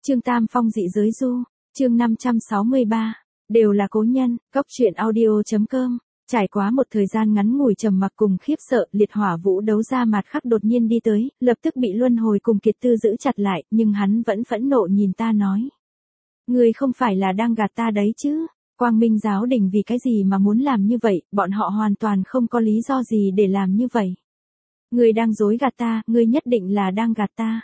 Chương Tam Phong dị giới du, chương 563, đều là cố nhân, Cốc truyện audio.com. Trải qua một thời gian ngắn ngủi trầm mặc cùng khiếp sợ, liệt hỏa vũ đấu ra mặt khắc đột nhiên đi tới, lập tức bị luân hồi cùng Kiệt Tư giữ chặt lại, nhưng hắn vẫn phẫn nộ nhìn ta nói. Ngươi không phải là đang gạt ta đấy chứ? Quang Minh giáo đình vì cái gì mà muốn làm như vậy, bọn họ hoàn toàn không có lý do gì để làm như vậy. Ngươi đang dối gạt ta, ngươi nhất định là đang gạt ta.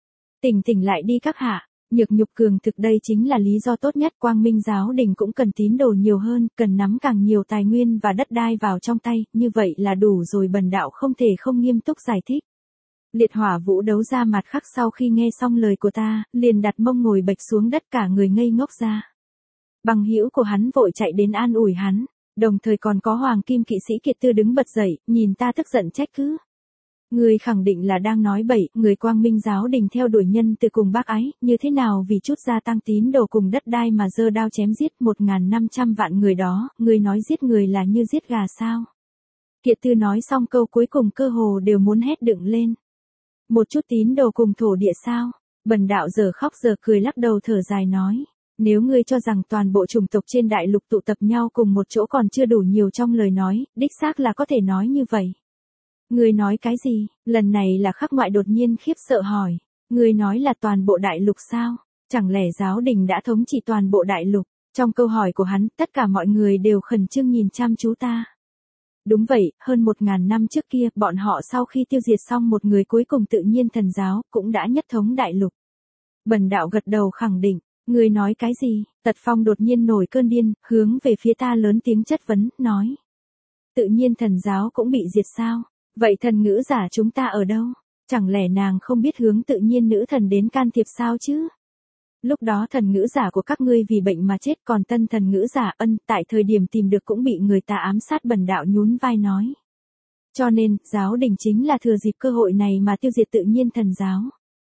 Tỉnh lại đi các hạ. Nhược nhục cường thực đây chính là lý do tốt nhất. Quang Minh giáo đình cũng cần tín đồ nhiều hơn, cần nắm càng nhiều tài nguyên và đất đai vào trong tay, như vậy là đủ rồi. Bần đạo không thể không nghiêm túc giải thích. Liệt hỏa vũ đấu ra mặt khắc sau khi nghe xong lời của ta, liền đặt mông ngồi bệch xuống đất, cả người ngây ngốc ra. Bằng hữu của hắn vội chạy đến an ủi hắn, đồng thời còn có hoàng kim kỵ sĩ Kiệt Tư đứng bật dậy, nhìn ta tức giận trách cứ. Người khẳng định là đang nói bậy, người Quang Minh giáo đình theo đuổi nhân từ cùng bác ái, như thế nào vì chút gia tăng tín đồ cùng đất đai mà giơ đao chém giết 1.500 vạn người đó, người nói giết người là như giết gà sao? Kiệt Tư nói xong câu cuối cùng cơ hồ đều muốn hét đựng lên. Một chút tín đồ cùng thổ địa sao? Bần đạo giờ khóc giờ cười lắc đầu thở dài nói. Nếu ngươi cho rằng toàn bộ chủng tộc trên đại lục tụ tập nhau cùng một chỗ còn chưa đủ nhiều trong lời nói, đích xác là có thể nói như vậy. Ngươi nói cái gì? Lần này là Khắc Ngoại đột nhiên khiếp sợ hỏi. Ngươi nói là toàn bộ đại lục sao? Chẳng lẽ giáo đình đã thống trị toàn bộ đại lục? Trong câu hỏi của hắn, tất cả mọi người đều khẩn trương nhìn chăm chú ta. Đúng vậy, hơn 1.000 năm trước kia, bọn họ sau khi tiêu diệt xong một người cuối cùng tự nhiên thần giáo, cũng đã nhất thống đại lục. Bần đạo gật đầu khẳng định. Ngươi nói cái gì? Tật Phong đột nhiên nổi cơn điên, hướng về phía ta lớn tiếng chất vấn, nói. Tự nhiên thần giáo cũng bị diệt sao? Vậy thần ngữ giả chúng ta ở đâu? Chẳng lẽ nàng không biết hướng tự nhiên nữ thần đến can thiệp sao chứ? Lúc đó thần ngữ giả của các ngươi vì bệnh mà chết, còn tân thần ngữ giả tại thời điểm tìm được cũng bị người ta ám sát. Bần đạo nhún vai nói. Cho nên, giáo đình chính là thừa dịp cơ hội này mà tiêu diệt tự nhiên thần giáo.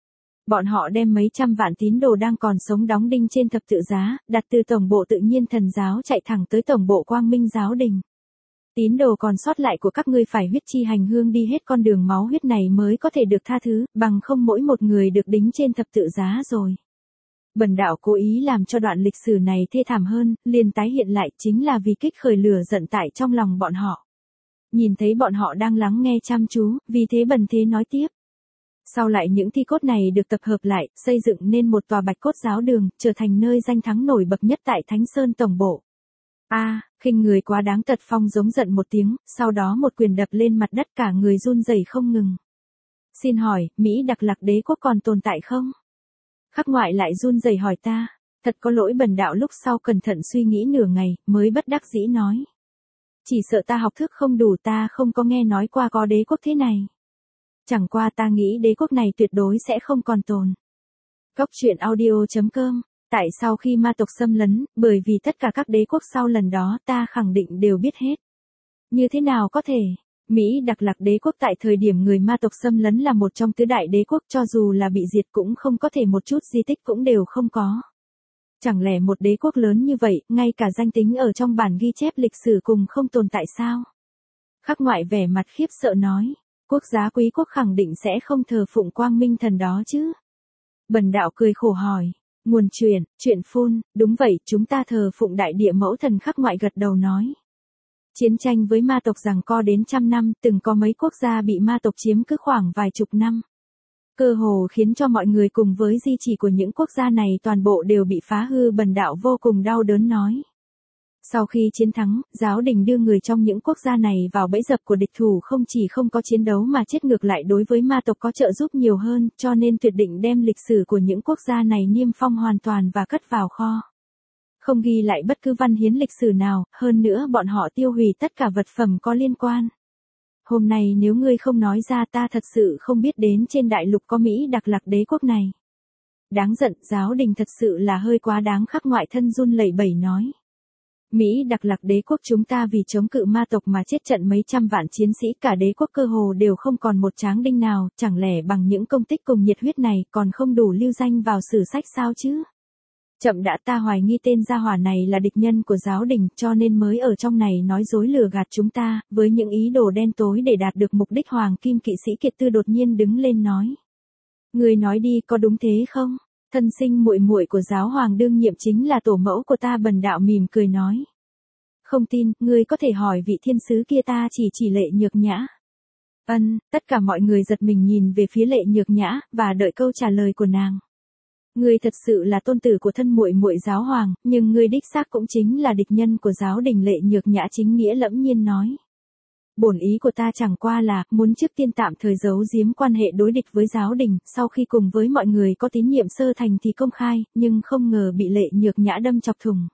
Bọn họ đem mấy trăm vạn tín đồ đang còn sống đóng đinh trên thập tự giá, đặt từ tổng bộ tự nhiên thần giáo chạy thẳng tới tổng bộ Quang Minh giáo đình. Tín đồ còn sót lại của các ngươi phải huyết chi hành hương đi hết con đường máu huyết này mới có thể được tha thứ, bằng không mỗi một người được đính trên thập tự giá rồi. Bần đạo cố ý làm cho đoạn lịch sử này thê thảm hơn, liền tái hiện lại chính là vì kích khởi lửa giận tại trong lòng bọn họ. Nhìn thấy bọn họ đang lắng nghe chăm chú, vì thế bần thế nói tiếp. Sau lại những thi cốt này được tập hợp lại, xây dựng nên một tòa bạch cốt giáo đường, trở thành nơi danh thắng nổi bật nhất tại Thánh Sơn tổng bộ. Khinh người quá đáng. Tật Phong giống giận một tiếng, sau đó một quyền đập lên mặt đất, cả người run rẩy không ngừng. Xin hỏi, Mỹ Đặc Lạc đế quốc còn tồn tại không? Khắc Ngoại lại run rẩy hỏi ta. Thật có lỗi. Bần đạo lúc sau cẩn thận suy nghĩ nửa ngày, mới bất đắc dĩ nói. Chỉ sợ ta học thức không đủ, ta không có nghe nói qua có đế quốc thế này. Chẳng qua ta nghĩ đế quốc này tuyệt đối sẽ không còn tồn. Cốc truyện audio.com. Tại sao khi ma tộc xâm lấn, bởi vì tất cả các đế quốc sau lần đó ta khẳng định đều biết hết. Như thế nào có thể? Mỹ Đặc Lạc đế quốc tại thời điểm người ma tộc xâm lấn là một trong tứ đại đế quốc, cho dù là bị diệt cũng không có thể một chút di tích cũng đều không có. Chẳng lẽ một đế quốc lớn như vậy, ngay cả danh tính ở trong bản ghi chép lịch sử cùng không tồn tại sao? Khắc Ngoại vẻ mặt khiếp sợ nói. Quốc giá quý quốc khẳng định sẽ không thờ phụng Quang Minh thần đó chứ? Bần đạo cười khổ hỏi. Nguồn chuyện phun, đúng vậy, chúng ta thờ phụng đại địa mẫu thần. Khắc Ngoại gật đầu nói. Chiến tranh với ma tộc giằng co đến trăm năm, từng có mấy quốc gia bị ma tộc chiếm cứ khoảng vài chục năm. Cơ hồ khiến cho mọi người cùng với di chỉ của những quốc gia này toàn bộ đều bị phá hư. Bần đạo vô cùng đau đớn nói. Sau khi chiến thắng, giáo đình đưa người trong những quốc gia này vào bẫy dập của địch thủ, không chỉ không có chiến đấu mà chết, ngược lại đối với ma tộc có trợ giúp nhiều hơn, cho nên tuyệt định đem lịch sử của những quốc gia này niêm phong hoàn toàn và cất vào kho. Không ghi lại bất cứ văn hiến lịch sử nào, hơn nữa bọn họ tiêu hủy tất cả vật phẩm có liên quan. Hôm nay nếu ngươi không nói ra, ta thật sự không biết đến trên đại lục có Mỹ Đặc Lạc đế quốc này. Đáng giận, giáo đình thật sự là hơi quá đáng. Khắc Ngoại thân run lẩy bẩy nói. Mỹ Đặc Lạc đế quốc chúng ta vì chống cự ma tộc mà chết trận mấy trăm vạn chiến sĩ, cả đế quốc cơ hồ đều không còn một tráng đinh nào, chẳng lẽ bằng những công tích cùng nhiệt huyết này còn không đủ lưu danh vào sử sách sao chứ? Chậm đã, ta hoài nghi tên gia hỏa này là địch nhân của giáo đình, cho nên mới ở trong này nói dối lừa gạt chúng ta, với những ý đồ đen tối để đạt được mục đích. Hoàng kim kỵ sĩ Kiệt Tư đột nhiên đứng lên nói. Người nói đi, có đúng thế không? Thân sinh muội muội của giáo hoàng đương nhiệm chính là tổ mẫu của ta. Bần đạo mỉm cười nói. Không tin, ngươi có thể hỏi vị thiên sứ kia. Ta chỉ Lệ Nhược Nhã. Tất cả mọi người giật mình nhìn về phía Lệ Nhược Nhã, và đợi câu trả lời của nàng. Ngươi thật sự là tôn tử của thân muội muội giáo hoàng, nhưng ngươi đích xác cũng chính là địch nhân của giáo đình. Lệ Nhược Nhã chính nghĩa lẫm nhiên nói. Bổn ý của ta chẳng qua là, muốn trước tiên tạm thời giấu giếm quan hệ đối địch với giáo đình, sau khi cùng với mọi người có tín nhiệm sơ thành thì công khai, nhưng không ngờ bị Lệ Nhược Nhã đâm chọc thủng.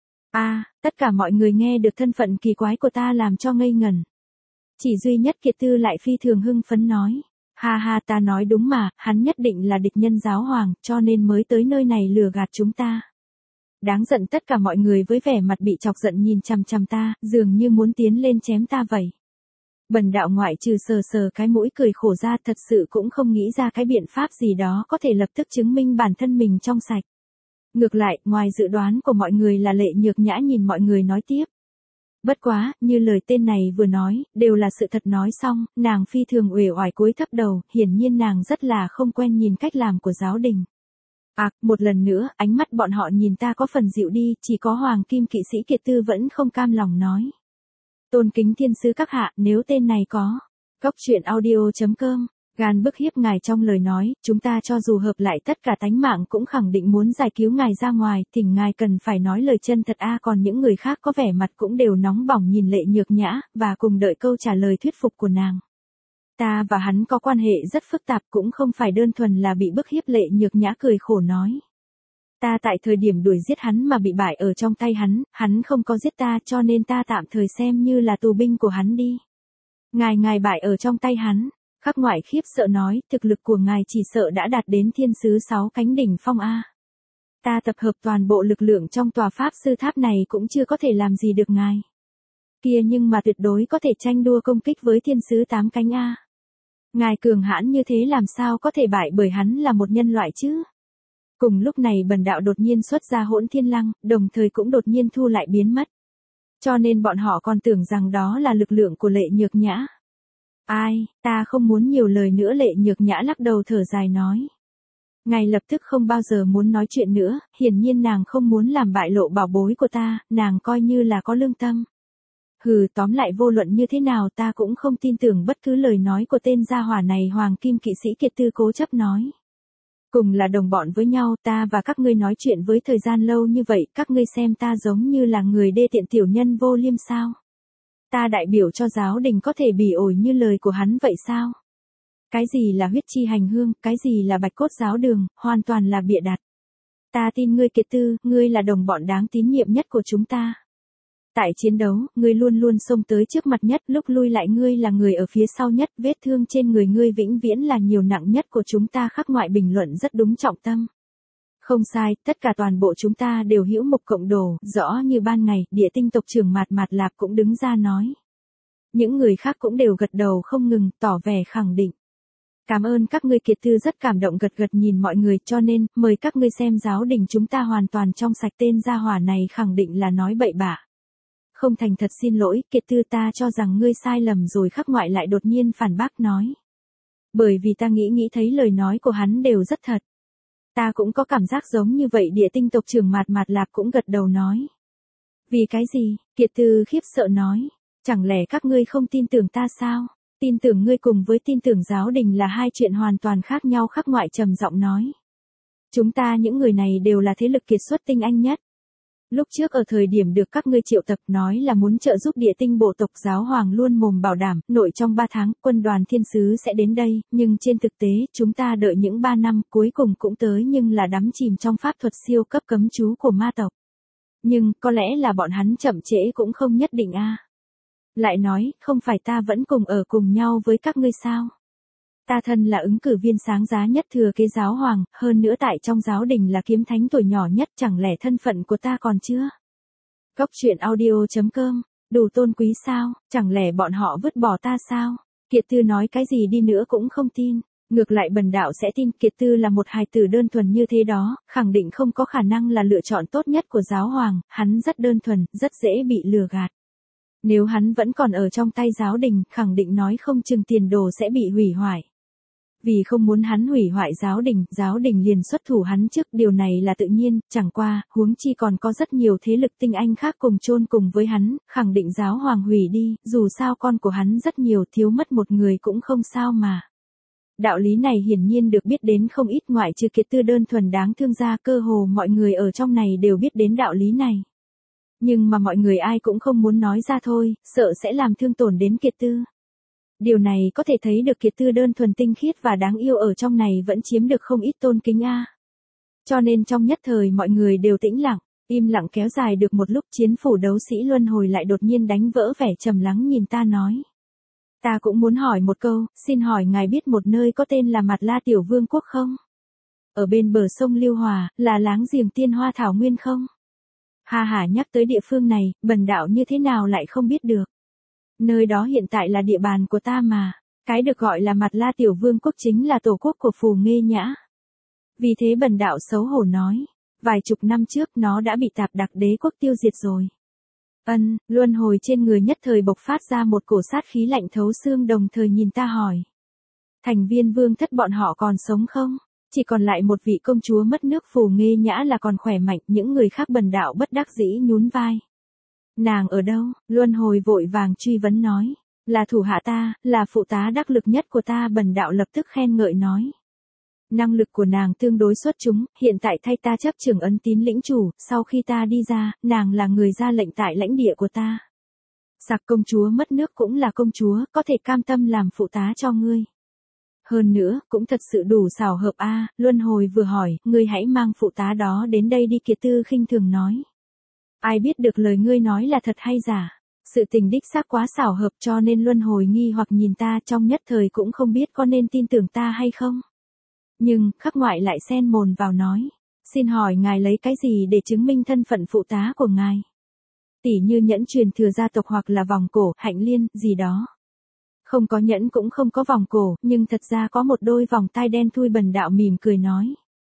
Tất cả mọi người nghe được thân phận kỳ quái của ta làm cho ngây ngẩn. Chỉ duy nhất Kiệt Tư lại phi thường hưng phấn nói. Ha, ta nói đúng mà, hắn nhất định là địch nhân giáo hoàng, cho nên mới tới nơi này lừa gạt chúng ta. Đáng giận. Tất cả mọi người với vẻ mặt bị chọc giận nhìn chằm chằm ta, dường như muốn tiến lên chém ta vậy. Bần đạo ngoại trừ sờ cái mũi cười khổ ra, thật sự cũng không nghĩ ra cái biện pháp gì đó có thể lập tức chứng minh bản thân mình trong sạch. Ngược lại, ngoài dự đoán của mọi người là Lệ Nhược Nhã nhìn mọi người nói tiếp. Bất quá, như lời tên này vừa nói, đều là sự thật. Nói xong, nàng phi thường uể oải cúi thấp đầu, hiển nhiên nàng rất là không quen nhìn cách làm của giáo đình. Một lần nữa, ánh mắt bọn họ nhìn ta có phần dịu đi, chỉ có Hoàng Kim Kỵ sĩ Kiệt Tư vẫn không cam lòng nói. Tôn kính thiên sứ các hạ, nếu tên này có. Góc truyện audio.com, gan bức hiếp ngài trong lời nói, chúng ta cho dù hợp lại tất cả tánh mạng cũng khẳng định muốn giải cứu ngài ra ngoài, thỉnh ngài cần phải nói lời chân thật. Còn những người khác có vẻ mặt cũng đều nóng bỏng nhìn Lệ Nhược Nhã, và cùng đợi câu trả lời thuyết phục của nàng. Ta và hắn có quan hệ rất phức tạp, cũng không phải đơn thuần là bị bức hiếp. Lệ Nhược Nhã cười khổ nói. Ta tại thời điểm đuổi giết hắn mà bị bại ở trong tay hắn không có giết ta, cho nên ta tạm thời xem như là tù binh của hắn đi. Ngài bại ở trong tay hắn. Khắc Ngoại khiếp sợ nói, thực lực của ngài chỉ sợ đã đạt đến thiên sứ 6 cánh đỉnh phong a. Ta tập hợp toàn bộ lực lượng trong tòa pháp sư tháp này cũng chưa có thể làm gì được ngài. Kia nhưng mà tuyệt đối có thể tranh đua công kích với thiên sứ 8 cánh a. Ngài cường hãn như thế làm sao có thể bại bởi hắn là một nhân loại chứ? Cùng lúc này bần đạo đột nhiên xuất ra Hỗn Thiên Lăng, đồng thời cũng đột nhiên thu lại biến mất. Cho nên bọn họ còn tưởng rằng đó là lực lượng của Lệ Nhược Nhã. Ta không muốn nhiều lời nữa. Lệ Nhược Nhã lắc đầu thở dài nói. Ngài lập tức không bao giờ muốn nói chuyện nữa, hiển nhiên nàng không muốn làm bại lộ bảo bối của ta, nàng coi như là có lương tâm. Tóm lại vô luận như thế nào ta cũng không tin tưởng bất cứ lời nói của tên gia hỏa này. Hoàng Kim Kỵ sĩ Kiệt Tư cố chấp nói. Cùng là đồng bọn với nhau, ta và các ngươi nói chuyện với thời gian lâu như vậy, các ngươi xem ta giống như là người đê tiện tiểu nhân vô liêm sao? Ta đại biểu cho giáo đình có thể bỉ ổi như lời của hắn vậy sao? Cái gì là huyết chi hành hương, cái gì là bạch cốt giáo đường, hoàn toàn là bịa đặt. Ta tin ngươi Kiệt Tư, ngươi là đồng bọn đáng tín nhiệm nhất của chúng ta. Tại chiến đấu, ngươi luôn luôn xông tới trước mặt nhất, lúc lui lại ngươi là người ở phía sau nhất, vết thương trên người ngươi vĩnh viễn là nhiều nặng nhất của chúng ta. Khắc Ngoại bình luận rất đúng trọng tâm. Không sai, tất cả toàn bộ chúng ta đều hữu mục cộng đồ, rõ như ban ngày. Địa tinh tộc trưởng Mạt Mạt Lạp cũng đứng ra nói. Những người khác cũng đều gật đầu không ngừng, tỏ vẻ khẳng định. Cảm ơn các ngươi. Kiệt Tư rất cảm động gật nhìn mọi người, cho nên, mời các ngươi xem giáo đình chúng ta hoàn toàn trong sạch. Tên gia hỏa này khẳng định là nói bậy bạ. Không thành thật. Xin lỗi, Kiệt Tư, ta cho rằng ngươi sai lầm rồi. Khắc Ngoại lại đột nhiên phản bác nói. Bởi vì ta nghĩ thấy lời nói của hắn đều rất thật. Ta cũng có cảm giác giống như vậy. Địa tinh tộc trưởng Mạt Mạt Lạp cũng gật đầu nói. Vì cái gì? Kiệt Tư khiếp sợ nói. Chẳng lẽ các ngươi không tin tưởng ta sao? Tin tưởng ngươi cùng với tin tưởng giáo đình là hai chuyện hoàn toàn khác nhau. Khắc Ngoại trầm giọng nói. Chúng ta những người này đều là thế lực kiệt xuất tinh anh nhất. Lúc trước ở thời điểm được các ngươi triệu tập nói là muốn trợ giúp địa tinh bộ tộc, giáo hoàng luôn mồm bảo đảm, nội trong 3 tháng, quân đoàn thiên sứ sẽ đến đây, nhưng trên thực tế, chúng ta đợi những 3 năm, cuối cùng cũng tới nhưng là đắm chìm trong pháp thuật siêu cấp cấm chú của ma tộc. Nhưng, có lẽ là bọn hắn chậm trễ cũng không nhất định a. Lại nói, không phải ta vẫn cùng ở cùng nhau với các ngươi sao? Ta thân là ứng cử viên sáng giá nhất thừa kế giáo hoàng, hơn nữa tại trong giáo đình là kiếm thánh tuổi nhỏ nhất, chẳng lẽ thân phận của ta còn chưa? Góc truyện audio.com, đủ tôn quý sao, chẳng lẽ bọn họ vứt bỏ ta sao? Kiệt Tư nói cái gì đi nữa cũng không tin, ngược lại bần đạo sẽ tin. Kiệt Tư là một hài tử đơn thuần như thế đó, khẳng định không có khả năng là lựa chọn tốt nhất của giáo hoàng, hắn rất đơn thuần, rất dễ bị lừa gạt. Nếu hắn vẫn còn ở trong tay giáo đình, khẳng định nói không chừng tiền đồ sẽ bị hủy hoại. Vì không muốn hắn hủy hoại giáo đình liền xuất thủ hắn trước, điều này là tự nhiên, chẳng qua, huống chi còn có rất nhiều thế lực tinh anh khác cùng chôn cùng với hắn, khẳng định giáo hoàng hủy đi, dù sao con của hắn rất nhiều, thiếu mất một người cũng không sao mà. Đạo lý này hiển nhiên được biết đến không ít, ngoại trừ Kiệt Tư đơn thuần đáng thương ra, cơ hồ mọi người ở trong này đều biết đến đạo lý này. Nhưng mà mọi người ai cũng không muốn nói ra thôi, sợ sẽ làm thương tổn đến Kiệt Tư. Điều này có thể thấy được Kiệt Tư đơn thuần tinh khiết và đáng yêu ở trong này vẫn chiếm được không ít tôn kính a. Cho nên trong nhất thời mọi người đều tĩnh lặng, im lặng kéo dài được một lúc, chiến phủ đấu sĩ luân hồi lại đột nhiên đánh vỡ vẻ trầm lắng nhìn ta nói. Ta cũng muốn hỏi một câu, xin hỏi ngài biết một nơi có tên là Mạt La Tiểu Vương quốc không? Ở bên bờ sông Lưu Hòa, là láng giềng Tiên Hoa Thảo Nguyên không? Ha ha, nhắc tới địa phương này, bần đạo như thế nào lại không biết được. Nơi đó hiện tại là địa bàn của ta mà. Cái được gọi là Mạt La Tiểu Vương quốc chính là tổ quốc của Phù Nghê Nhã. Vì thế bần đạo xấu hổ nói, vài chục năm trước nó đã bị Tạp Đặc Đế quốc tiêu diệt rồi. Luân hồi trên người nhất thời bộc phát ra một cổ sát khí lạnh thấu xương, đồng thời nhìn ta hỏi. Thành viên vương thất bọn họ còn sống không? Chỉ còn lại một vị công chúa mất nước Phù Nghê Nhã là còn khỏe mạnh, những người khác bần đạo bất đắc dĩ nhún vai. Nàng ở đâu? Luân hồi vội vàng truy vấn nói. Là thủ hạ ta, là phụ tá đắc lực nhất của ta, bần đạo lập tức khen ngợi nói. Năng lực của nàng tương đối xuất chúng, hiện tại thay ta chấp trưởng ấn tín lĩnh chủ, sau khi ta đi ra, nàng là người ra lệnh tại lãnh địa của ta. Sặc công chúa mất nước cũng là công chúa, có thể cam tâm làm phụ tá cho ngươi. Hơn nữa, cũng thật sự đủ xảo hợp a. Luân hồi vừa hỏi, ngươi hãy mang phụ tá đó đến đây đi, Kiệt Tư khinh thường nói. Ai biết được lời ngươi nói là thật hay giả. Sự tình đích xác quá xảo hợp, cho nên luân hồi nghi hoặc nhìn ta, trong nhất thời cũng không biết có nên tin tưởng ta hay không. Nhưng, khắc ngoại lại xen mồm vào nói. Xin hỏi ngài lấy cái gì để chứng minh thân phận phụ tá của ngài? Tỉ như nhẫn truyền thừa gia tộc hoặc là vòng cổ, hạnh liên, gì đó. Không có nhẫn cũng không có vòng cổ, nhưng thật ra có một đôi vòng tai đen thui, bần đạo mỉm cười nói.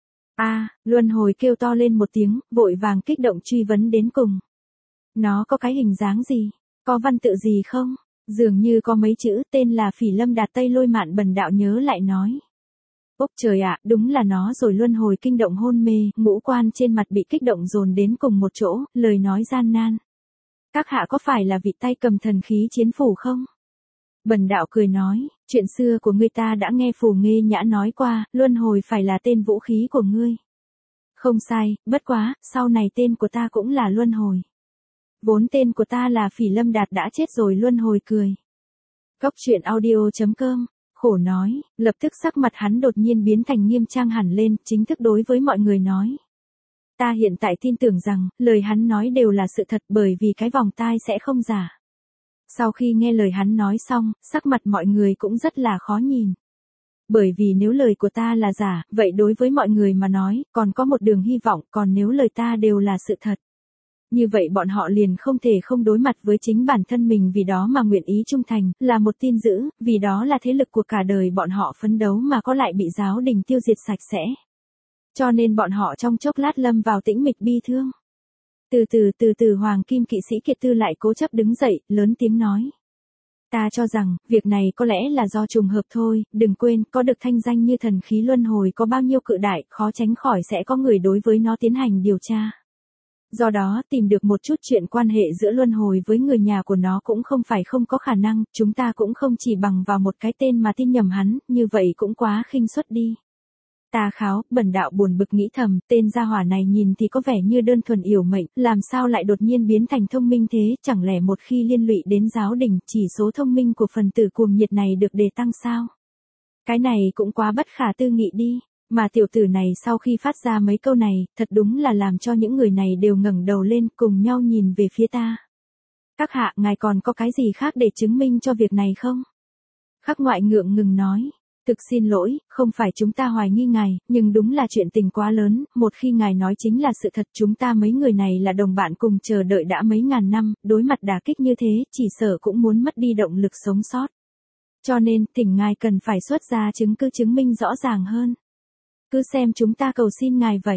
Luân hồi kêu to lên một tiếng, vội vàng kích động truy vấn đến cùng. Nó có cái hình dáng gì? Có văn tự gì không? Dường như có mấy chữ, tên là Phỉ Lâm Đạt Tây Lôi Mạn, bần đạo nhớ lại nói. Ốc trời ạ, đúng là nó rồi. Luân hồi kinh động hôn mê, ngũ quan trên mặt bị kích động dồn đến cùng một chỗ, lời nói gian nan. Các hạ có phải là vị tay cầm thần khí chiến phủ không? Bần đạo cười nói, chuyện xưa của ngươi ta đã nghe Phù Nghê Nhã nói qua, luân hồi phải là tên vũ khí của ngươi. Không sai, bất quá, sau này tên của ta cũng là luân hồi. Vốn tên của ta là Phỉ Lâm Đạt đã chết rồi. Luân hồi cười. Cốc truyện audio.com, khổ nói, lập tức sắc mặt hắn đột nhiên biến thành nghiêm trang hẳn lên, chính thức đối với mọi người nói. Ta hiện tại tin tưởng rằng, lời hắn nói đều là sự thật, bởi vì cái vòng tai sẽ không giả. Sau khi nghe lời hắn nói xong, sắc mặt mọi người cũng rất là khó nhìn. Bởi vì nếu lời của ta là giả, vậy đối với mọi người mà nói, còn có một đường hy vọng, còn nếu lời ta đều là sự thật. Như vậy bọn họ liền không thể không đối mặt với chính bản thân mình, vì đó mà nguyện ý trung thành, là một tin dữ, vì đó là thế lực của cả đời bọn họ phấn đấu mà có lại bị giáo đình tiêu diệt sạch sẽ. Cho nên bọn họ trong chốc lát lâm vào tĩnh mịch bi thương. Từ từ Hoàng Kim Kỵ Sĩ Kiệt Tư lại cố chấp đứng dậy, lớn tiếng nói. Ta cho rằng, việc này có lẽ là do trùng hợp thôi, đừng quên, có được thanh danh như thần khí luân hồi có bao nhiêu cự đại, khó tránh khỏi sẽ có người đối với nó tiến hành điều tra. Do đó, tìm được một chút chuyện quan hệ giữa luân hồi với người nhà của nó cũng không phải không có khả năng, chúng ta cũng không chỉ bằng vào một cái tên mà tin nhầm hắn, như vậy cũng quá khinh suất đi. Ta kháo, bần đạo buồn bực nghĩ thầm, tên gia hỏa này nhìn thì có vẻ như đơn thuần yểu mệnh, làm sao lại đột nhiên biến thành thông minh thế, chẳng lẽ một khi liên lụy đến giáo đình, chỉ số thông minh của phần tử cuồng nhiệt này được đề tăng sao? Cái này cũng quá bất khả tư nghị đi, mà tiểu tử này sau khi phát ra mấy câu này, thật đúng là làm cho những người này đều ngẩng đầu lên cùng nhau nhìn về phía ta. Các hạ, ngài còn có cái gì khác để chứng minh cho việc này không? Khắc ngoại ngượng ngừng nói. Thực xin lỗi, không phải chúng ta hoài nghi ngài, nhưng đúng là chuyện tình quá lớn, một khi ngài nói chính là sự thật, chúng ta mấy người này là đồng bạn cùng chờ đợi đã mấy ngàn năm, đối mặt đả kích như thế, chỉ sợ cũng muốn mất đi động lực sống sót. Cho nên, thỉnh ngài cần phải xuất ra chứng cứ chứng minh rõ ràng hơn. Cứ xem chúng ta cầu xin ngài vậy.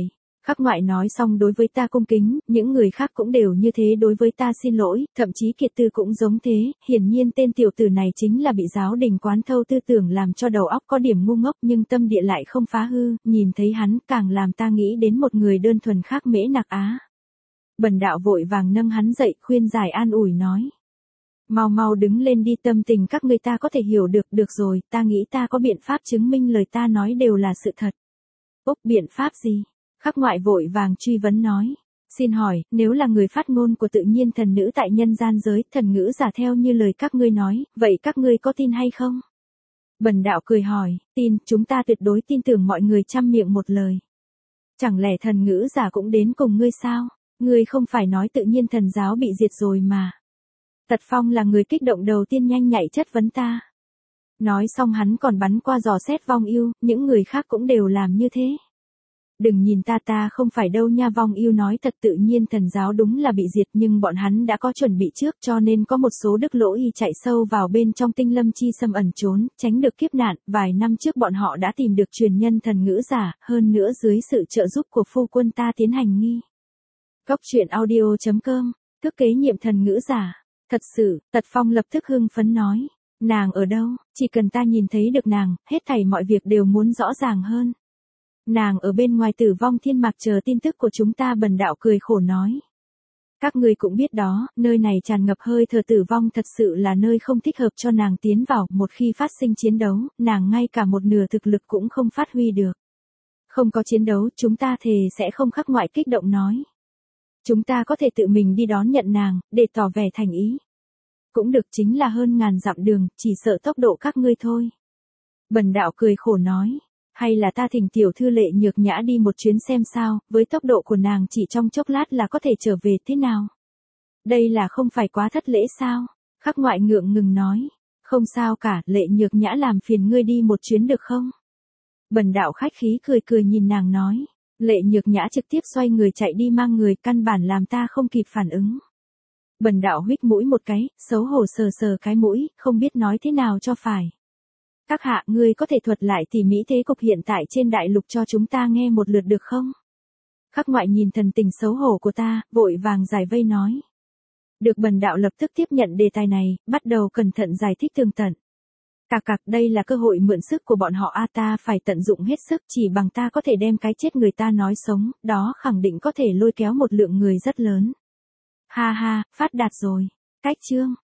Khắc ngoại nói xong đối với ta cung kính, những người khác cũng đều như thế đối với ta xin lỗi, thậm chí Kiệt Tư cũng giống thế, hiển nhiên tên tiểu tử này chính là bị giáo đình quán thâu tư tưởng làm cho đầu óc có điểm ngu ngốc nhưng tâm địa lại không phá hư, nhìn thấy hắn càng làm ta nghĩ đến một người đơn thuần khác Mễ Nặc Á. Bần đạo vội vàng nâng hắn dậy khuyên giải an ủi nói. Mau mau đứng lên đi, tâm tình các ngươi ta có thể hiểu được rồi, ta nghĩ ta có biện pháp chứng minh lời ta nói đều là sự thật. Úc, biện pháp gì? Khắc ngoại vội vàng truy vấn nói. Xin hỏi, nếu là người phát ngôn của tự nhiên thần nữ tại nhân gian giới, thần ngữ giả theo như lời các ngươi nói, vậy các ngươi có tin hay không? Bần đạo cười hỏi, tin, chúng ta tuyệt đối tin tưởng mọi người trăm miệng một lời. Chẳng lẽ thần ngữ giả cũng đến cùng ngươi sao? Ngươi không phải nói tự nhiên thần giáo bị diệt rồi mà. Tật Phong là người kích động đầu tiên nhanh nhạy chất vấn ta. Nói xong hắn còn bắn qua dò xét Vong Ưu, những người khác cũng đều làm như thế. Đừng nhìn ta không phải đâu nha, Vong Ưu nói thật, tự nhiên thần giáo đúng là bị diệt nhưng bọn hắn đã có chuẩn bị trước cho nên có một số đức lỗ y chạy sâu vào bên trong tinh lâm chi xâm ẩn trốn, tránh được kiếp nạn, vài năm trước bọn họ đã tìm được truyền nhân thần ngữ giả, hơn nữa dưới sự trợ giúp của phu quân ta tiến hành nghi. Cốc truyện audio.com, thức kế nhiệm thần ngữ giả. Thật sự, Tật Phong lập tức hưng phấn nói. Nàng ở đâu, chỉ cần ta nhìn thấy được nàng, hết thảy mọi việc đều muốn rõ ràng hơn. Nàng ở bên ngoài Tử Vong Thiên Mạc chờ tin tức của chúng ta, bần đạo cười khổ nói. Các ngươi cũng biết đó, nơi này tràn ngập hơi thở tử vong, thật sự là nơi không thích hợp cho nàng tiến vào, một khi phát sinh chiến đấu, nàng ngay cả một nửa thực lực cũng không phát huy được. Không có chiến đấu, chúng ta thề sẽ không. Khắc ngoại kích động nói. Chúng ta có thể tự mình đi đón nhận nàng, để tỏ vẻ thành ý. Cũng được, chính là hơn ngàn dặm đường, chỉ sợ tốc độ các ngươi thôi. Bần đạo cười khổ nói. Hay là ta thỉnh tiểu thư Lệ Nhược Nhã đi một chuyến xem sao, với tốc độ của nàng chỉ trong chốc lát là có thể trở về thế nào. Đây là không phải quá thất lễ sao? Khắc ngoại ngượng ngừng nói. Không sao cả, Lệ Nhược Nhã làm phiền ngươi đi một chuyến được không? Bần đạo khách khí cười nhìn nàng nói. Lệ Nhược Nhã trực tiếp xoay người chạy đi mang người, căn bản làm ta không kịp phản ứng. Bần đạo huých mũi một cái, xấu hổ sờ cái mũi, không biết nói thế nào cho phải. Các hạ, ngươi có thể thuật lại tỉ mỉ thế cục hiện tại trên đại lục cho chúng ta nghe một lượt được không? Khắc ngoại nhìn thần tình xấu hổ của ta, vội vàng giải vây nói. Được, bần đạo lập tức tiếp nhận đề tài này, bắt đầu cẩn thận giải thích tường tận. Cạc, đây là cơ hội mượn sức của bọn họ, ta phải tận dụng hết sức, chỉ bằng ta có thể đem cái chết người ta nói sống, đó khẳng định có thể lôi kéo một lượng người rất lớn. Ha ha, phát đạt rồi. Cách chương.